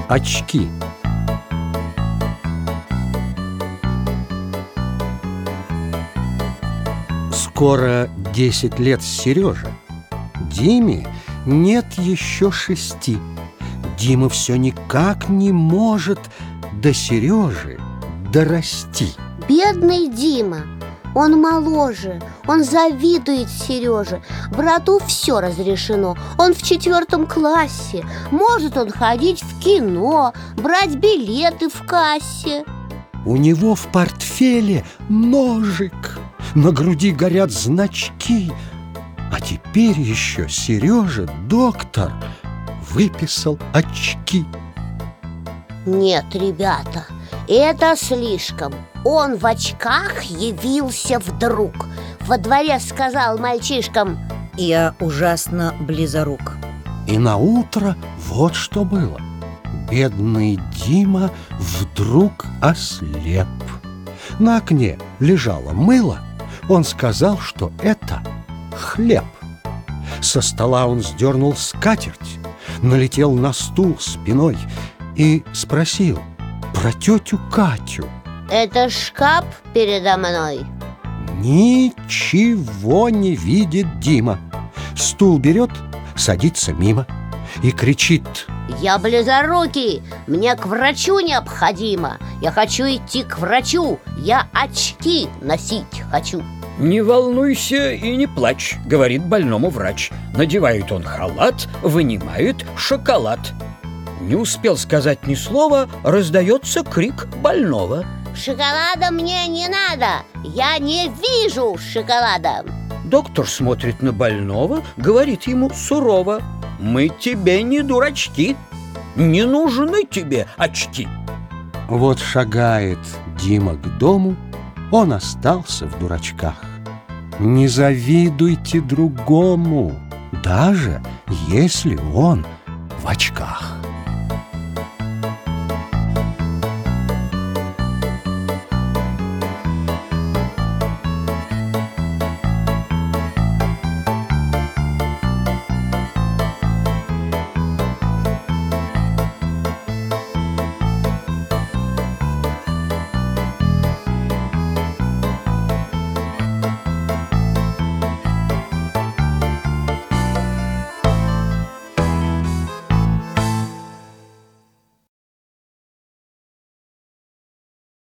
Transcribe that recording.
очки. Скоро 10 лет Сереже. Диме нет еще 6. Дима все никак не может до Сережи дорасти. Бедный Дима, он моложе, он завидует Сереже. Брату все разрешено, он в 4 классе. Может он ходить в кино, брать билеты в кассе. У него в портфеле ножик, на груди горят значки. А теперь еще Сереже доктор выписал очки. Нет, ребята, это слишком. Он в очках явился вдруг. Во дворе сказал мальчишкам: «Я ужасно близорук». И наутро вот что было. Бедный Дима вдруг ослеп. На окне лежало мыло. Он сказал, что это хлеб. Со стола он сдернул скатерть, налетел на стул спиной и спросил про тетю Катю. это шкаф передо мной. Ничего не видит Дима. Стул берет, садится мимо и кричит: Я близорукий, мне к врачу необходимо. Я хочу идти к врачу, я очки носить хочу. «Не волнуйся и не плачь», — говорит больному врач. Надевает он халат, вынимает шоколад. Не успел сказать ни слова, раздается крик больного. Шоколада мне не надо, я не вижу шоколада. Доктор смотрит на больного, говорит ему сурово: «Мы тебе не дурачки, не нужны тебе очки». Вот шагает Дима к дому, он остался в дурачках. Не завидуйте другому, даже если он в очках.